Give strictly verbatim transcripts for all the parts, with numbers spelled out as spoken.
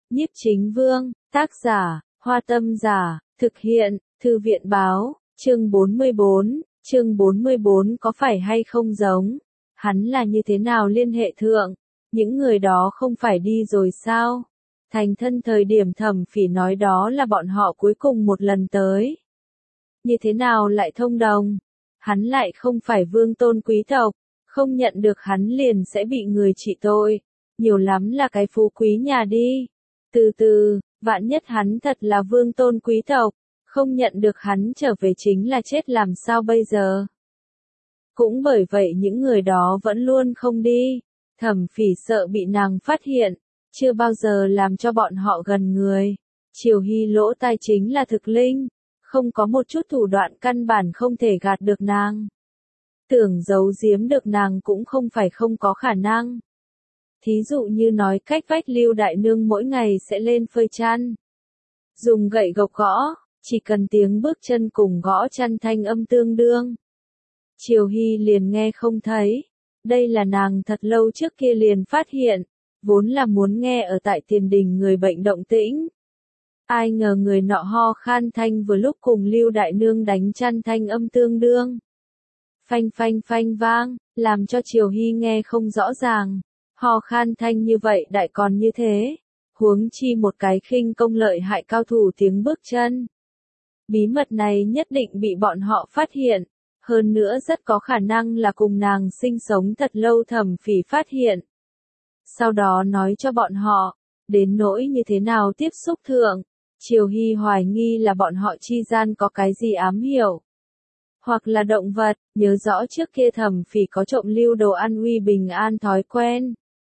Nhiếp Chính Vương, tác giả, Hoa Tâm Giả, thực hiện, Thư viện báo, chương bốn mươi bốn, chương bốn mươi bốn có phải hay không giống? Hắn là như thế nào liên hệ thượng? Những người đó không phải đi rồi sao? Thành thân thời điểm Thẩm Phỉ nói đó là bọn họ cuối cùng một lần tới. Như thế nào lại thông đồng? Hắn lại không phải vương tôn quý tộc, không nhận được hắn liền sẽ bị người trị tội. Nhiều lắm là cái phú quý nhà đi. Từ từ, vạn nhất hắn thật là vương tôn quý tộc, không nhận được hắn trở về chính là chết làm sao bây giờ? Cũng bởi vậy những người đó vẫn luôn không đi. Thẩm Phỉ sợ bị nàng phát hiện, chưa bao giờ làm cho bọn họ gần người. Triều Hy lỗ tai chính là thực linh, không có một chút thủ đoạn căn bản không thể gạt được nàng. Tưởng giấu giếm được nàng cũng không phải không có khả năng. Thí dụ như nói cách vách Lưu đại nương mỗi ngày sẽ lên phơi chăn. Dùng gậy gộc gõ, chỉ cần tiếng bước chân cùng gõ chăn thanh âm tương đương. Triều Hy liền nghe không thấy. Đây là nàng thật lâu trước kia liền phát hiện, vốn là muốn nghe ở tại tiền đình người bệnh động tĩnh. Ai ngờ người nọ ho khan thanh vừa lúc cùng Lưu đại nương đánh chăn thanh âm tương đương. Phanh phanh phanh vang, làm cho Triều Hy nghe không rõ ràng. Ho khan thanh như vậy đại còn như thế, huống chi một cái khinh công lợi hại cao thủ tiếng bước chân. Bí mật này nhất định bị bọn họ phát hiện, hơn nữa rất có khả năng là cùng nàng sinh sống thật lâu Thẩm Phỉ phát hiện. Sau đó nói cho bọn họ, đến nỗi như thế nào tiếp xúc thượng, Triều Hy hoài nghi là bọn họ chi gian có cái gì ám hiểu. Hoặc là động vật, nhớ rõ trước kia Thẩm Phỉ có trộm lưu đồ ăn uy bình an thói quen.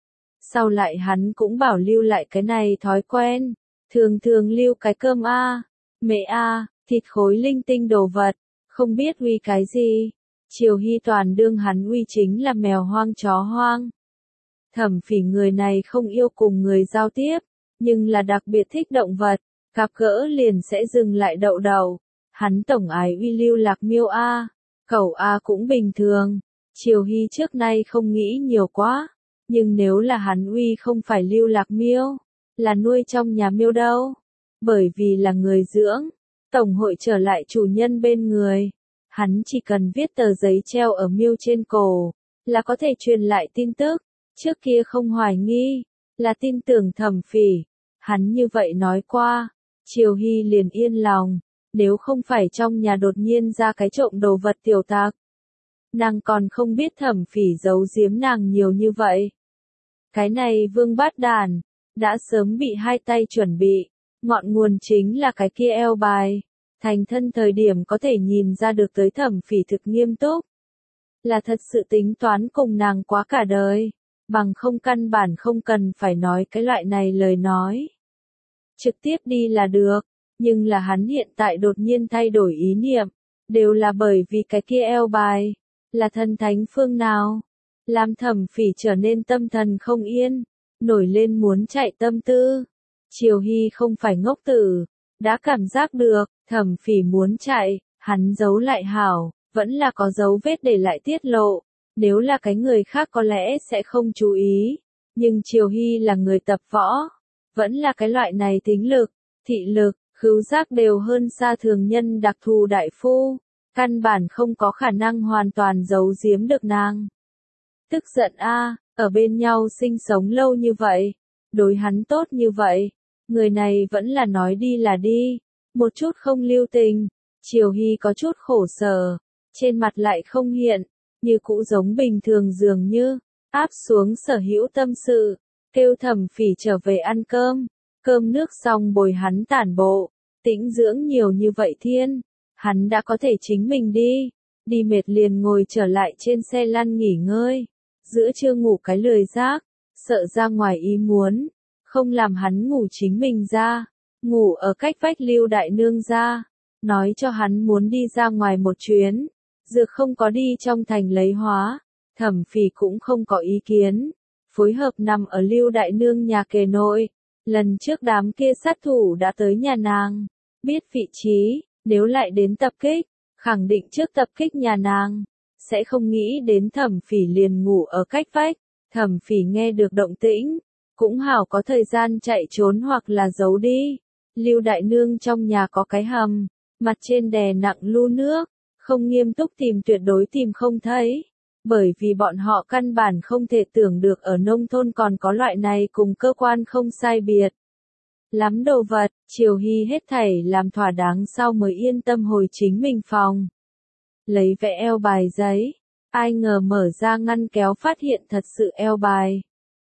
Sau lại hắn cũng bảo lưu lại cái này thói quen, thường thường lưu cái cơm a, mẹ a, thịt khối linh tinh đồ vật, không biết uy cái gì. Triều Hy toàn đương hắn uy chính là mèo hoang chó hoang. Thẩm Phỉ người này không yêu cùng người giao tiếp, nhưng là đặc biệt thích động vật, gặp gỡ liền sẽ dừng lại đậu đầu. Hắn tổng ái uy lưu lạc miêu a, cẩu a cũng bình thường. Triều Hy trước nay không nghĩ nhiều quá. Nhưng nếu là hắn uy không phải lưu lạc miêu, là nuôi trong nhà miêu đâu. Bởi vì là người dưỡng, tổng hội trở lại chủ nhân bên người. Hắn chỉ cần viết tờ giấy treo ở miêu trên cổ, là có thể truyền lại tin tức. Trước kia không hoài nghi, là tin tưởng Thẩm Phỉ. Hắn như vậy nói qua, Triều Hy liền yên lòng. Nếu không phải trong nhà đột nhiên ra cái trộm đồ vật tiểu tặc, nàng còn không biết Thẩm Phỉ giấu giếm nàng nhiều như vậy. Cái này vương bát đàn, đã sớm bị hai tay chuẩn bị, ngọn nguồn chính là cái kia eo bài. Thành thân thời điểm có thể nhìn ra được tới Thẩm Phỉ thực nghiêm túc. Là thật sự tính toán cùng nàng quá cả đời, bằng không căn bản không cần phải nói cái loại này lời nói. Trực tiếp đi là được, nhưng là hắn hiện tại đột nhiên thay đổi ý niệm, đều là bởi vì cái kia eo bài, là thần thánh phương nào. Làm Thẩm Phỉ trở nên tâm thần không yên, nổi lên muốn chạy tâm tư. Triều Hy không phải ngốc tử, đã cảm giác được, Thẩm Phỉ muốn chạy, hắn giấu lại hảo, vẫn là có dấu vết để lại tiết lộ. Nếu là cái người khác có lẽ sẽ không chú ý, nhưng Triều Hy là người tập võ, vẫn là cái loại này tính lực, thị lực, khứu giác đều hơn xa thường nhân đặc thù đại phu, căn bản không có khả năng hoàn toàn giấu giếm được nàng. Tức giận a, ở bên nhau sinh sống lâu như vậy, đối hắn tốt như vậy, người này vẫn là nói đi là đi, một chút không lưu tình. Triều Hy có chút khổ sở, trên mặt lại không hiện, như cũ giống bình thường dường như, áp xuống sở hữu tâm sự, kêu Thẩm Phỉ trở về ăn cơm, cơm nước xong bồi hắn tản bộ, tĩnh dưỡng nhiều như vậy thiên, hắn đã có thể chính mình đi, đi mệt liền ngồi trở lại trên xe lăn nghỉ ngơi. Giữa trưa ngủ cái lười giác, sợ ra ngoài ý muốn, không làm hắn ngủ chính mình ra, ngủ ở cách vách Lưu đại nương ra, nói cho hắn muốn đi ra ngoài một chuyến, dược không có đi trong thành lấy hóa. Thẩm Phỉ cũng không có ý kiến, phối hợp nằm ở Lưu đại nương nhà kề nội. Lần trước đám kia sát thủ đã tới nhà nàng, biết vị trí, nếu lại đến tập kích, khẳng định trước tập kích nhà nàng, sẽ không nghĩ đến Thẩm Phỉ liền ngủ ở cách vách. Thẩm Phỉ nghe được động tĩnh, cũng hảo có thời gian chạy trốn hoặc là giấu đi. Lưu đại nương trong nhà có cái hầm, mặt trên đè nặng lu nước, không nghiêm túc tìm tuyệt đối tìm không thấy. Bởi vì bọn họ căn bản không thể tưởng được ở nông thôn còn có loại này cùng cơ quan không sai biệt. Lắm đồ vật, Triều Hy hết thảy làm thỏa đáng sau mới yên tâm hồi chính mình phòng. Lấy vẽ eo bài giấy, ai ngờ mở ra ngăn kéo phát hiện thật sự eo bài.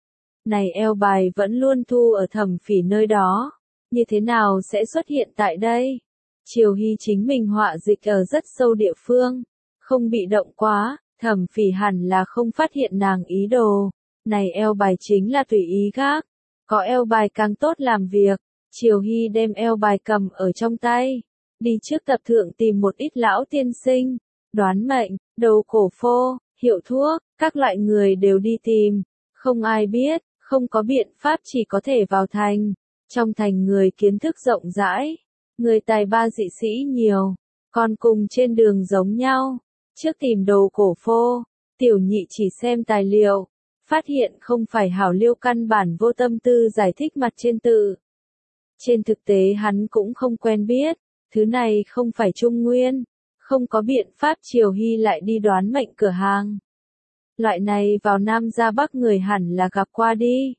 Này eo bài vẫn luôn thu ở Thẩm Phỉ nơi đó, như thế nào sẽ xuất hiện tại đây? Triều Hy chính mình họa dịch ở rất sâu địa phương, không bị động quá, Thẩm Phỉ hẳn là không phát hiện nàng ý đồ. Này eo bài chính là tùy ý gác, có eo bài càng tốt làm việc. Triều Hy đem eo bài cầm ở trong tay, đi trước tập thượng tìm một ít lão tiên sinh, đoán mệnh, đầu cổ phô, hiệu thuốc, các loại người đều đi tìm, không ai biết, không có biện pháp chỉ có thể vào thành. Trong thành người kiến thức rộng rãi, người tài ba dị sĩ nhiều, còn cùng trên đường giống nhau. Trước tìm đầu cổ phô, tiểu nhị chỉ xem tài liệu, phát hiện không phải hảo liêu căn bản vô tâm tư giải thích mặt trên tự. Trên thực tế hắn cũng không quen biết, thứ này không phải trung nguyên, không có biện pháp. Triều Hy lại đi đoán mệnh cửa hàng. Loại này vào Nam ra Bắc người hẳn là gặp qua đi.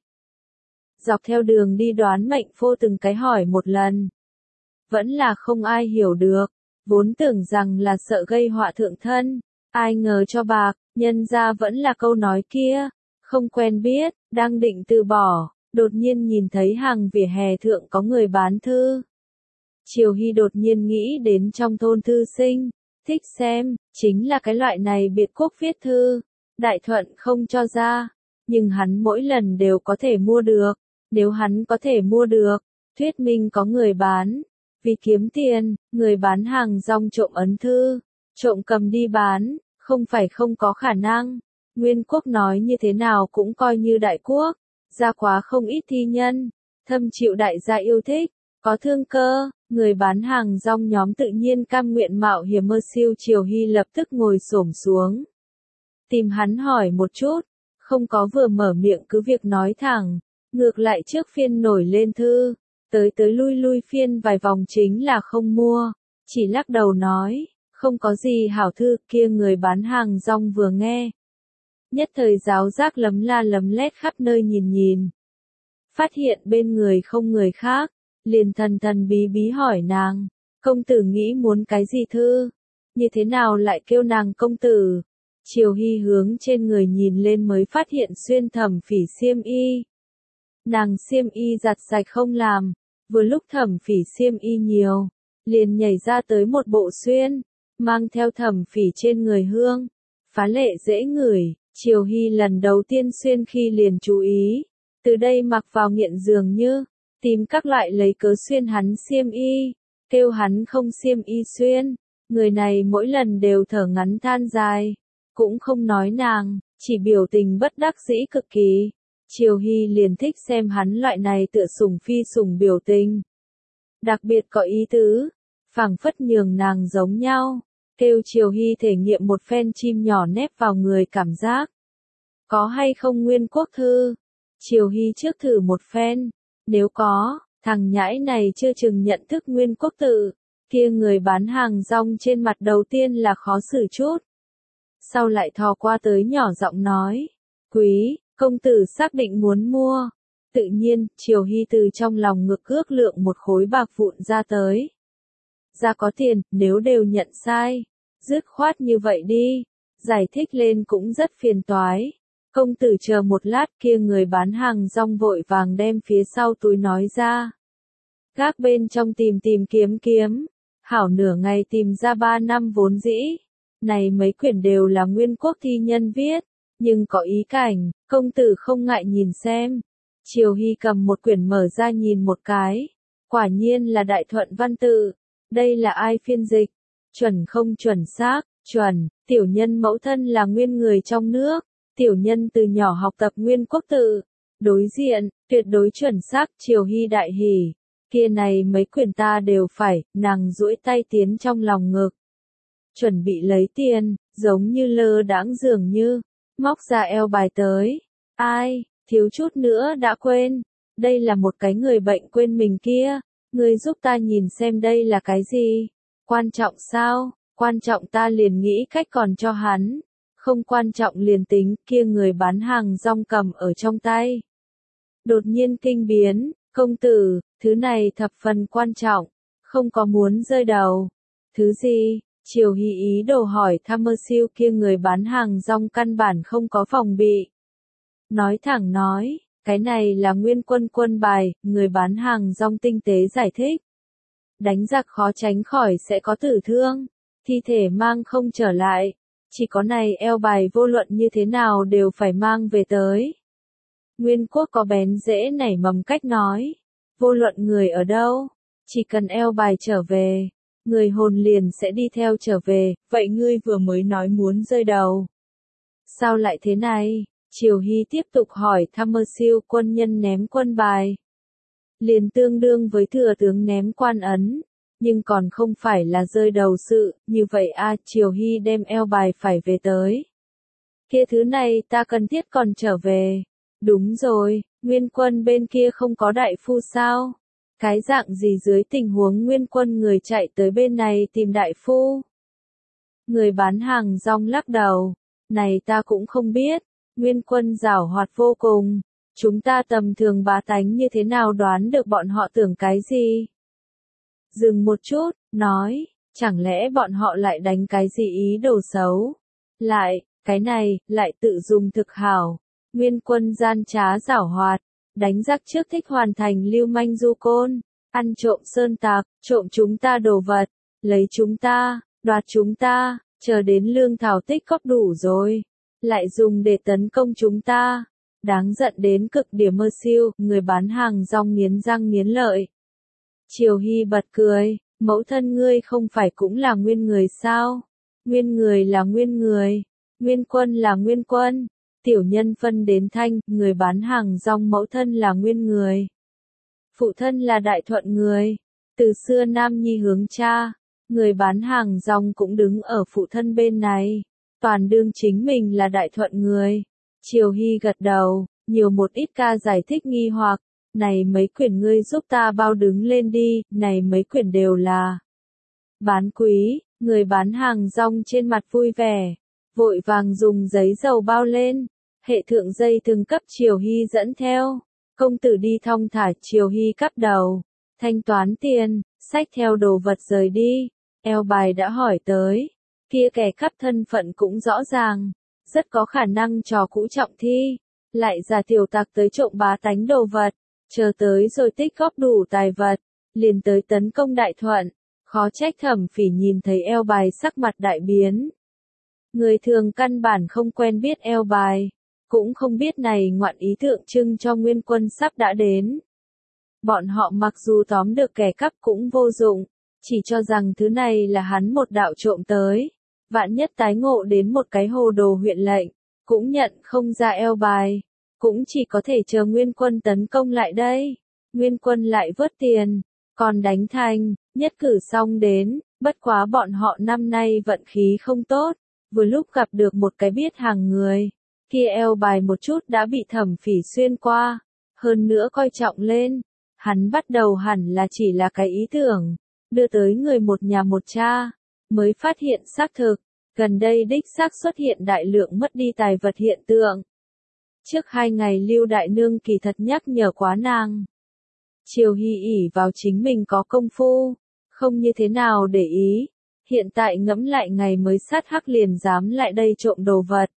Dọc theo đường đi đoán mệnh phô từng cái hỏi một lần. Vẫn là không ai hiểu được, vốn tưởng rằng là sợ gây họa thượng thân, ai ngờ cho bạc, nhân ra vẫn là câu nói kia, không quen biết, đang định từ bỏ. Đột nhiên nhìn thấy hàng vỉa hè thượng có người bán thư. Triều Hy đột nhiên nghĩ đến trong thôn thư sinh, thích xem, chính là cái loại này biệt quốc viết thư. Đại Thuận không cho ra, nhưng hắn mỗi lần đều có thể mua được. Nếu hắn có thể mua được, thuyết minh có người bán. Vì kiếm tiền, người bán hàng rong trộm ấn thư, trộm cầm đi bán, không phải không có khả năng. Nguyên quốc nói như thế nào cũng coi như đại quốc. Ra quá không ít thi nhân, thâm chịu đại gia yêu thích, có thương cơ, người bán hàng rong nhóm tự nhiên cam nguyện mạo hiểm mơ siêu. Triều Hy lập tức ngồi xổm xuống, tìm hắn hỏi một chút, không có vừa mở miệng cứ việc nói thẳng, ngược lại trước phiên nổi lên thư, tới tới lui lui phiên vài vòng chính là không mua, chỉ lắc đầu nói, không có gì hảo thư. Kia người bán hàng rong vừa nghe, nhất thời giáo giác lấm la lấm lét khắp nơi nhìn nhìn. Phát hiện bên người không người khác, liền thần thần bí bí hỏi nàng, công tử nghĩ muốn cái gì thư? Như thế nào lại kêu nàng công tử? Triều Hy hướng trên người nhìn lên mới phát hiện xuyên Thẩm Phỉ xiêm y. Nàng xiêm y giặt sạch không làm, vừa lúc Thẩm Phỉ xiêm y nhiều, liền nhảy ra tới một bộ xuyên, mang theo Thẩm Phỉ trên người hương, phá lệ dễ ngửi. Triều Hy lần đầu tiên xuyên khi liền chú ý, từ đây mặc vào nghiện dường như, tìm các loại lấy cớ xuyên hắn xiêm y, kêu hắn không xiêm y xuyên, người này mỗi lần đều thở ngắn than dài, cũng không nói nàng, chỉ biểu tình bất đắc dĩ cực kỳ. Triều Hy liền thích xem hắn loại này tựa sủng phi sủng biểu tình, đặc biệt có ý tứ, phảng phất nhường nàng giống nhau. Kêu Triều Hy thể nghiệm một phen chim nhỏ nép vào người cảm giác. Có hay không nguyên quốc thư? Triều Hy trước thử một phen, nếu có, thằng nhãi này chưa chừng nhận thức nguyên quốc tự, kia người bán hàng rong trên mặt đầu tiên là khó xử chút. Sau lại thò qua tới nhỏ giọng nói, quý, công tử xác định muốn mua. Tự nhiên, Triều Hy từ trong lòng ngực ước lượng một khối bạc vụn ra tới. Ra có tiền, nếu đều nhận sai, dứt khoát như vậy đi, giải thích lên cũng rất phiền toái. Công tử chờ một lát, kia người bán hàng rong vội vàng đem phía sau túi nói ra. Gác bên trong tìm tìm kiếm kiếm, hảo nửa ngày tìm ra ba năm vốn dĩ. Này mấy quyển đều là nguyên quốc thi nhân viết, nhưng có ý cảnh, công tử không ngại nhìn xem. Triều Hy cầm một quyển mở ra nhìn một cái, quả nhiên là Đại Thuận văn tự. Đây là ai phiên dịch? Chuẩn không chuẩn xác? Chuẩn, tiểu nhân mẫu thân là nguyên người trong nước, tiểu nhân từ nhỏ học tập nguyên quốc tự. Đối diện, tuyệt đối chuẩn xác. Triều Hy đại hỉ, kia này mấy quyển ta đều phải. Nàng duỗi tay tiến trong lòng ngực, chuẩn bị lấy tiền, giống như lơ đãng dường như, móc ra eo bài tới. Ai, thiếu chút nữa đã quên. Đây là một cái người bệnh quên mình kia. Ngươi giúp ta nhìn xem đây là cái gì? Quan trọng sao? Quan trọng ta liền nghĩ cách còn cho hắn. Không quan trọng liền tính, kia người bán hàng rong cầm ở trong tay. Đột nhiên kinh biến, công tử, thứ này thập phần quan trọng, không có muốn rơi đầu. Thứ gì? Triều Hy ý đồ hỏi thăm siêu kia người bán hàng rong căn bản không có phòng bị. Nói thẳng nói, cái này là nguyên quân quân bài, người bán hàng rong tinh tế giải thích. Đánh giặc khó tránh khỏi sẽ có tử thương, thi thể mang không trở lại, chỉ có này eo bài vô luận như thế nào đều phải mang về tới. Nguyên quốc có bén dễ nảy mầm cách nói, vô luận người ở đâu, chỉ cần eo bài trở về, người hồn liền sẽ đi theo trở về, vậy ngươi vừa mới nói muốn rơi đầu. Sao lại thế này? Triều Hy tiếp tục hỏi thăm siêu quân nhân ném quân bài. Liền tương đương với thừa tướng ném quan ấn, nhưng còn không phải là rơi đầu sự, như vậy a à, Triều Hy đem eo bài phải về tới. Kia thứ này ta cần thiết còn trở về. Đúng rồi, nguyên quân bên kia không có đại phu sao? Cái dạng gì dưới tình huống nguyên quân người chạy tới bên này tìm đại phu? Người bán hàng rong lắc đầu, này ta cũng không biết, nguyên quân giảo hoạt vô cùng, chúng ta tầm thường bá tánh như thế nào đoán được bọn họ tưởng cái gì? Dừng một chút, nói, chẳng lẽ bọn họ lại đánh cái gì ý đồ xấu? Lại, cái này, lại tự dùng thực hảo. Nguyên quân gian trá giảo hoạt, đánh giặc trước thích hoàn thành lưu manh du côn, ăn trộm sơn tạc, trộm chúng ta đồ vật, lấy chúng ta, đoạt chúng ta, chờ đến lương thảo tích góp đủ rồi, lại dùng để tấn công chúng ta. Đáng giận đến cực điểm mơ siêu, người bán hàng rong nghiến răng nghiến lợi. Triều Hy bật cười, mẫu thân ngươi không phải cũng là nguyên người sao? Nguyên người là nguyên người, nguyên quân là nguyên quân. Tiểu nhân phân đến thanh, người bán hàng rong mẫu thân là nguyên người. Phụ thân là đại thuận người. Từ xưa Nam Nhi hướng cha, người bán hàng rong cũng đứng ở phụ thân bên này. Toàn đương chính mình là đại thuận người. Triều Hy gật đầu, nhiều một ít ca giải thích nghi hoặc. Này mấy quyển ngươi giúp ta bao đứng lên đi, này mấy quyển đều là bán quý, người bán hàng rong trên mặt vui vẻ. Vội vàng dùng giấy dầu bao lên. Hệ thượng dây từng cấp Triều Hy dẫn theo. Công tử đi thong thả, Triều Hy cắp đầu. Thanh toán tiền, xách theo đồ vật rời đi. Eo bài đã hỏi tới. Kia kẻ cắp thân phận cũng rõ ràng. Rất có khả năng trò cũ trọng thi. Lại giả tiểu tặc tới trộm bá tánh đồ vật. Chờ tới rồi tích góp đủ tài vật. Liền tới tấn công đại thuận. Khó trách Thẩm Phỉ nhìn thấy eo bài sắc mặt đại biến. Người thường căn bản không quen biết eo bài. Cũng không biết này ngoạn ý tượng trưng cho nguyên quân sắp đã đến. Bọn họ mặc dù tóm được kẻ cắp cũng vô dụng, chỉ cho rằng thứ này là hắn một đạo trộm tới. Vạn nhất tái ngộ đến một cái hồ đồ huyện lệnh, cũng nhận không ra eo bài, cũng chỉ có thể chờ nguyên quân tấn công lại đây. Nguyên quân lại vớt tiền, còn đánh thành, nhất cử xong đến, bất quá bọn họ năm nay vận khí không tốt, vừa lúc gặp được một cái biết hàng người. Kia eo bài một chút đã bị Thẩm Phỉ xuyên qua, hơn nữa coi trọng lên. Hắn bắt đầu hẳn là chỉ là cái ý tưởng, đưa tới người một nhà một cha, mới phát hiện xác thực, gần đây đích xác xuất hiện đại lượng mất đi tài vật hiện tượng. Trước hai ngày Lưu Đại Nương kỳ thật nhắc nhở quá nàng. Triều Hy ỷ vào chính mình có công phu, không như thế nào để ý, hiện tại ngẫm lại ngày mới sát hắc liền dám lại đây trộm đồ vật.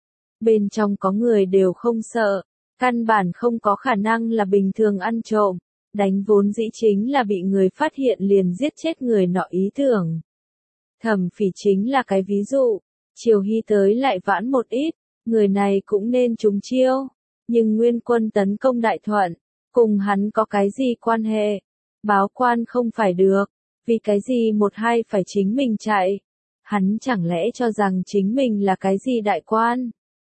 Bên trong có người đều không sợ, căn bản không có khả năng là bình thường ăn trộm, đánh vốn dĩ chính là bị người phát hiện liền giết chết người nọ ý tưởng. Thẩm Phỉ chính là cái ví dụ, Triều Hy tới lại vãn một ít, người này cũng nên trúng chiêu, nhưng nguyên quân tấn công đại thuận, cùng hắn có cái gì quan hệ, báo quan không phải được, vì cái gì một hai phải chính mình chạy, hắn chẳng lẽ cho rằng chính mình là cái gì đại quan.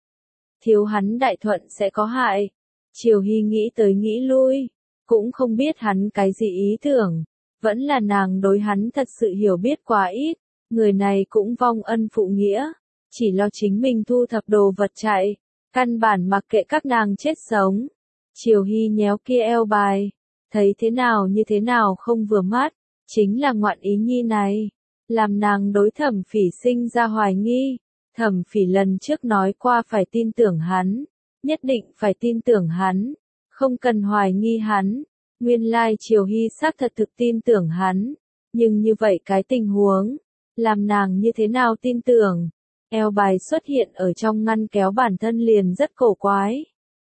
Thiếu hắn đại thuận sẽ có hại. Triều Hy nghĩ tới nghĩ lui, cũng không biết hắn cái gì ý tưởng, vẫn là nàng đối hắn thật sự hiểu biết quá ít, người này cũng vong ân phụ nghĩa, chỉ lo chính mình thu thập đồ vật chạy, căn bản mặc kệ các nàng chết sống. Triều Hy nhéo kia eo bài, thấy thế nào như thế nào không vừa mắt, chính là ngoạn ý nhi này, làm nàng đối Thẩm Phỉ sinh ra hoài nghi. Thẩm Phỉ lần trước nói qua phải tin tưởng hắn, nhất định phải tin tưởng hắn, không cần hoài nghi hắn. Nguyên lai Triều Hy xác thật thực tin tưởng hắn, nhưng như vậy cái tình huống, làm nàng như thế nào tin tưởng? Eo bài xuất hiện ở trong ngăn kéo bản thân liền rất cổ quái.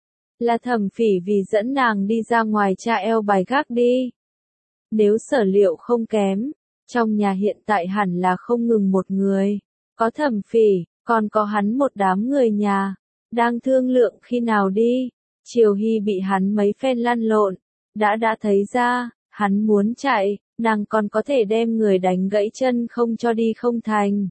Là Thẩm Phỉ vì dẫn nàng đi ra ngoài tra eo bài gác đi. Nếu sở liệu không kém, trong nhà hiện tại hẳn là không ngừng một người, có Thẩm Phỉ, còn có hắn một đám người nhà, đang thương lượng khi nào đi. Triều Hy bị hắn mấy phen lăn lộn, đã đã thấy ra, hắn muốn chạy, nàng còn có thể đem người đánh gãy chân không cho đi không thành.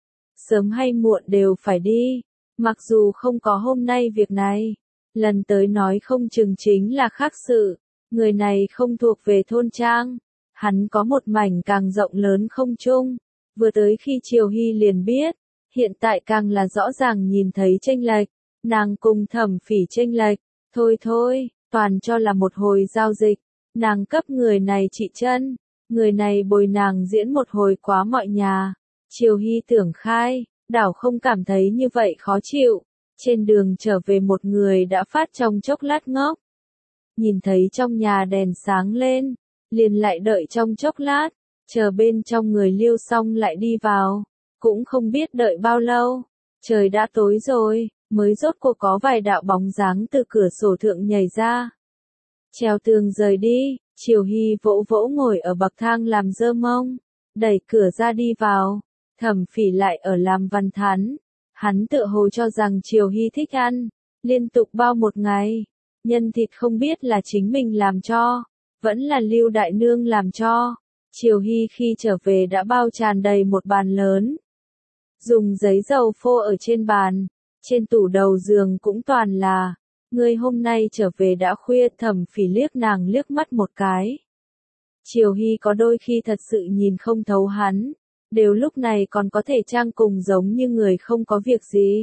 Sớm hay muộn đều phải đi, mặc dù không có hôm nay việc này, lần tới nói không chừng chính là khác sự. Người này không thuộc về thôn trang, hắn có một mảnh càng rộng lớn không trung. Vừa tới khi Triều Hy liền biết, hiện tại càng là rõ ràng nhìn thấy chênh lệch, nàng cùng Thẩm Phỉ chênh lệch, thôi thôi, toàn cho là một hồi giao dịch, nàng cấp người này trị chân, người này bồi nàng diễn một hồi quá mọi nhà. Triều Hy tưởng khai, đảo không cảm thấy như vậy khó chịu, trên đường trở về một người đã phát trong chốc lát ngốc. Nhìn thấy trong nhà đèn sáng lên, liền lại đợi trong chốc lát, chờ bên trong người liêu xong lại đi vào, cũng không biết đợi bao lâu, trời đã tối rồi, mới rốt cuộc có vài đạo bóng dáng từ cửa sổ thượng nhảy ra. Trèo tường rời đi, Triều Hy vỗ vỗ ngồi ở bậc thang làm dơ mông, đẩy cửa ra đi vào. Thẩm Phỉ lại ở làm văn thán, hắn tựa hồ cho rằng Triều Hy thích ăn, liên tục bao một ngày, nhân thịt không biết là chính mình làm cho, vẫn là Lưu đại nương làm cho. Triều Hy khi trở về đã bao tràn đầy một bàn lớn, dùng giấy dầu phô ở trên bàn, trên tủ đầu giường cũng toàn là. Ngươi hôm nay trở về đã khuya. Thẩm Phỉ liếc nàng liếc mắt một cái. Triều Hy có đôi khi thật sự nhìn không thấu hắn, đều lúc này còn có thể trang cùng giống như người không có việc gì.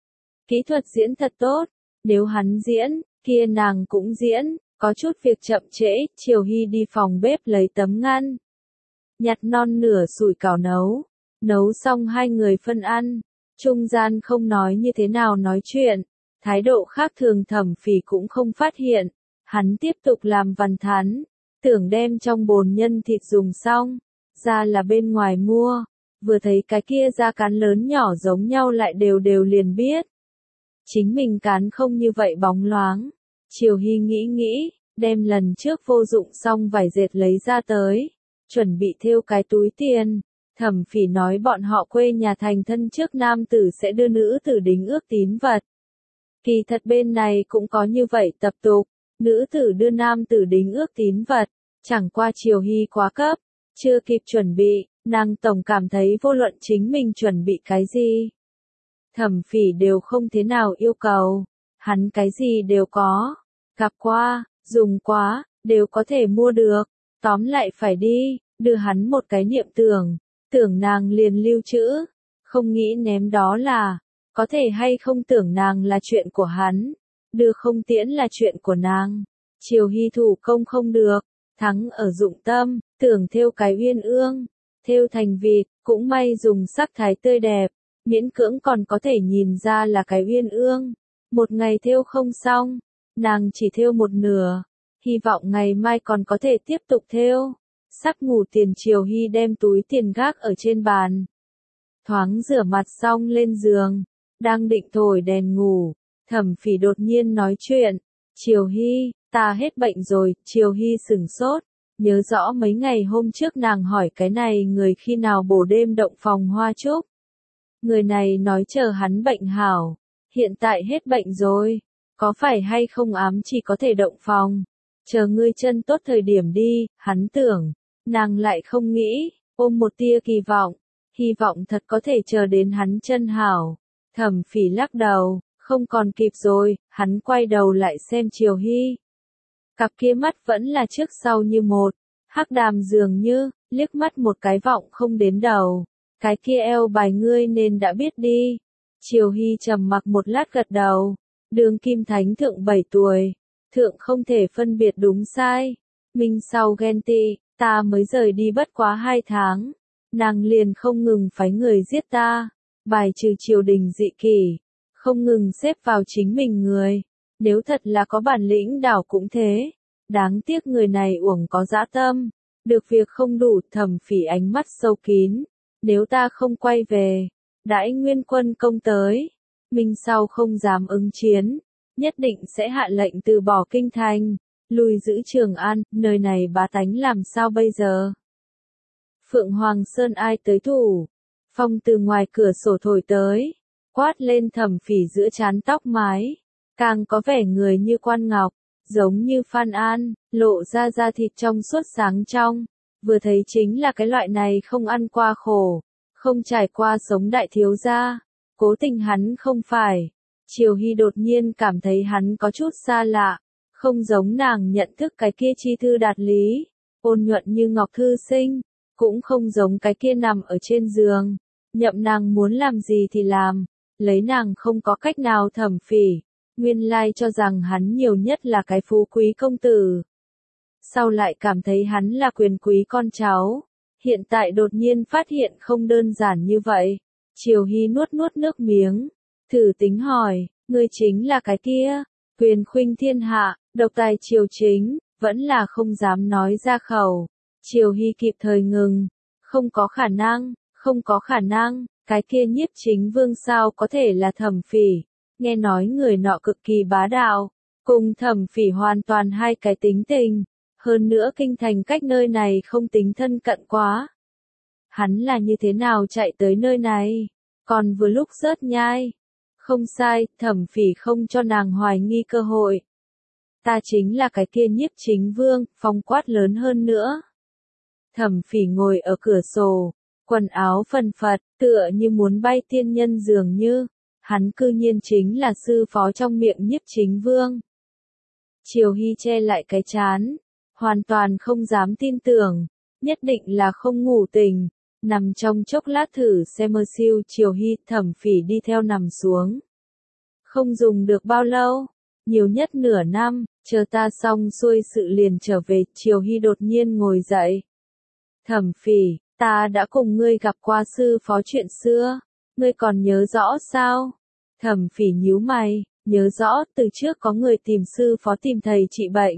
Kỹ thuật diễn thật tốt, nếu hắn diễn, kia nàng cũng diễn, có chút việc chậm trễ. Triều Hy đi phòng bếp lấy tấm ngăn, nhặt non nửa sủi cảo nấu, nấu xong hai người phân ăn, trung gian không nói như thế nào nói chuyện, thái độ khác thường Thẩm Phỉ cũng không phát hiện, hắn tiếp tục làm văn thán, tưởng đem trong bồn nhân thịt dùng xong, ra là bên ngoài mua, vừa thấy cái kia da cán lớn nhỏ giống nhau lại đều đều liền biết. Chính mình cán không như vậy bóng loáng. Triều Hy nghĩ nghĩ, đem lần trước vô dụng xong vải dệt lấy ra tới, chuẩn bị thêu cái túi tiền. Thẩm Phỉ nói bọn họ quê nhà thành thân trước nam tử sẽ đưa nữ tử đính ước tín vật. Kỳ thật bên này cũng có như vậy tập tục, nữ tử đưa nam tử đính ước tín vật, chẳng qua Triều Hy quá cấp, chưa kịp chuẩn bị, nàng tổng cảm thấy vô luận chính mình chuẩn bị cái gì, Thẩm Phỉ đều không thế nào yêu cầu, hắn cái gì đều có, gặp qua, dùng quá, đều có thể mua được, tóm lại phải đi, đưa hắn một cái niệm tưởng, tưởng nàng liền lưu trữ, không nghĩ ném đó là, có thể hay không tưởng nàng là chuyện của hắn, đưa không tiễn là chuyện của nàng. Triều Hy thủ công không được, thắng ở dụng tâm, tưởng thêu cái uyên ương, thêu thành vịt, cũng may dùng sắc thái tươi đẹp, miễn cưỡng còn có thể nhìn ra là cái uyên ương. Một ngày thêu không xong, nàng chỉ thêu một nửa, hy vọng ngày mai còn có thể tiếp tục thêu. Sắp ngủ tiền Triều Hy đem túi tiền gác ở trên bàn, thoáng rửa mặt xong lên giường, đang định thổi đèn ngủ, Thẩm Phỉ đột nhiên nói chuyện. Triều Hy, ta hết bệnh rồi. Triều Hy sửng sốt, nhớ rõ mấy ngày hôm trước nàng hỏi cái này người khi nào bổ đêm động phòng hoa trúc. Người này nói chờ hắn bệnh hảo, hiện tại hết bệnh rồi, có phải hay không ám chỉ có thể động phòng, chờ ngươi chân tốt thời điểm đi. Hắn tưởng, nàng lại không nghĩ, ôm một tia kỳ vọng, hy vọng thật có thể chờ đến hắn chân hảo. Thẩm Phỉ lắc đầu, không còn kịp rồi. Hắn quay đầu lại xem Triều Hy, cặp kia mắt vẫn là trước sau như một, hắc đàm dường như, liếc mắt một cái vọng không đến đầu. Cái kia eo bài ngươi nên đã biết đi. Triều Hy trầm mặc một lát gật đầu, Đường kim thánh thượng bảy tuổi, thượng không thể phân biệt đúng sai. Minh sau ghen tị, ta mới rời đi bất quá hai tháng. Nàng liền không ngừng phái người giết ta, bài trừ triều đình dị kỷ, không ngừng xếp vào chính mình người. Nếu thật là có bản lĩnh đảo cũng thế. Đáng tiếc người này uổng có dã tâm. Được việc không đủ, Thẩm Phỉ ánh mắt sâu kín. Nếu ta không quay về, đãi nguyên quân công tới, Minh sau không dám ứng chiến, nhất định sẽ hạ lệnh từ bỏ kinh thành, lùi giữ Trường An, nơi này bá tánh làm sao bây giờ? Phượng Hoàng Sơn ai tới thủ? Phong từ ngoài cửa sổ thổi tới, quát lên Thẩm Phỉ giữa trán tóc mái, càng có vẻ người như quan ngọc, giống như Phan An, lộ ra da thịt trong suốt sáng trong, vừa thấy chính là cái loại này không ăn qua khổ, không trải qua sống đại thiếu gia. Cố tình hắn không phải. Triều Hy đột nhiên cảm thấy hắn có chút xa lạ, không giống nàng nhận thức cái kia chi thư đạt lý, ôn nhuận như ngọc thư sinh, cũng không giống cái kia nằm ở trên giường, nhậm nàng muốn làm gì thì làm, lấy nàng không có cách nào. Thẩm Phỉ, nguyên lai cho rằng hắn nhiều nhất là cái phú quý công tử. Sau lại cảm thấy hắn là quyền quý con cháu, hiện tại đột nhiên phát hiện không đơn giản như vậy. Triều Hy nuốt nuốt nước miếng, thử tính hỏi, ngươi chính là cái kia, quyền khuynh thiên hạ, độc tài triều chính, vẫn là không dám nói ra khẩu. Triều Hy kịp thời ngừng, không có khả năng, không có khả năng, cái kia nhiếp chính vương sao có thể là Thẩm Phỉ, nghe nói người nọ cực kỳ bá đạo, cùng Thẩm Phỉ hoàn toàn hai cái tính tình, hơn nữa kinh thành cách nơi này không tính thân cận quá. Hắn là như thế nào chạy tới nơi này, còn vừa lúc rớt nhai. Không sai, Thẩm Phỉ không cho nàng hoài nghi cơ hội. Ta chính là cái kia nhiếp chính vương, phong quát lớn hơn nữa. Thẩm Phỉ ngồi ở cửa sổ, quần áo phần phật, tựa như muốn bay tiên nhân dường như, hắn cư nhiên chính là sư phó trong miệng nhiếp chính vương. Triều Hy che lại cái trán, hoàn toàn không dám tin tưởng, nhất định là không ngủ tỉnh. Nằm trong chốc lát thử xem mơ siêu. Triều Hy, Thẩm Phỉ đi theo nằm xuống. Không dùng được bao lâu, nhiều nhất nửa năm, chờ ta xong xuôi sự liền trở về. Triều Hy đột nhiên ngồi dậy. Thẩm Phỉ, ta đã cùng ngươi gặp qua sư phó chuyện xưa, ngươi còn nhớ rõ sao? Thẩm Phỉ nhíu mày, nhớ rõ, từ trước có người tìm sư phó tìm thầy trị bệnh.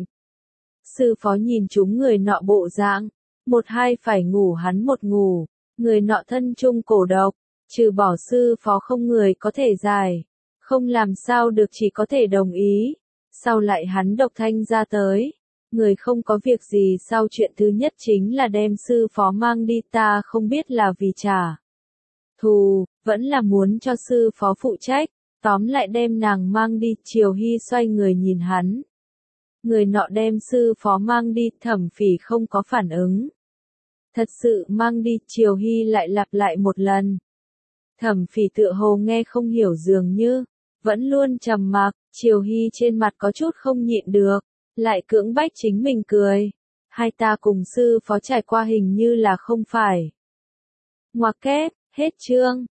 Sư phó nhìn chúng người nọ bộ dạng, một hai phải ngủ hắn một ngủ. Người nọ thân trung cổ độc, trừ bỏ sư phó không người có thể giải, không làm sao được chỉ có thể đồng ý. Sau lại hắn độc thanh ra tới, người không có việc gì sau chuyện thứ nhất chính là đem sư phó mang đi, ta không biết là vì trả thù, vẫn là muốn cho sư phó phụ trách, tóm lại đem nàng mang đi. Triều Hy xoay người nhìn hắn. Người nọ đem sư phó mang đi, Thẩm Phỉ không có phản ứng. Thật sự mang đi, Triều Hy lại lặp lại một lần. Thẩm Phỉ tựa hồ nghe không hiểu dường như, vẫn luôn trầm mặc. Triều Hy trên mặt có chút không nhịn được, lại cưỡng bách chính mình cười. Hai ta cùng sư phó trải qua hình như là không phải. Ngoặc kép, hết chương.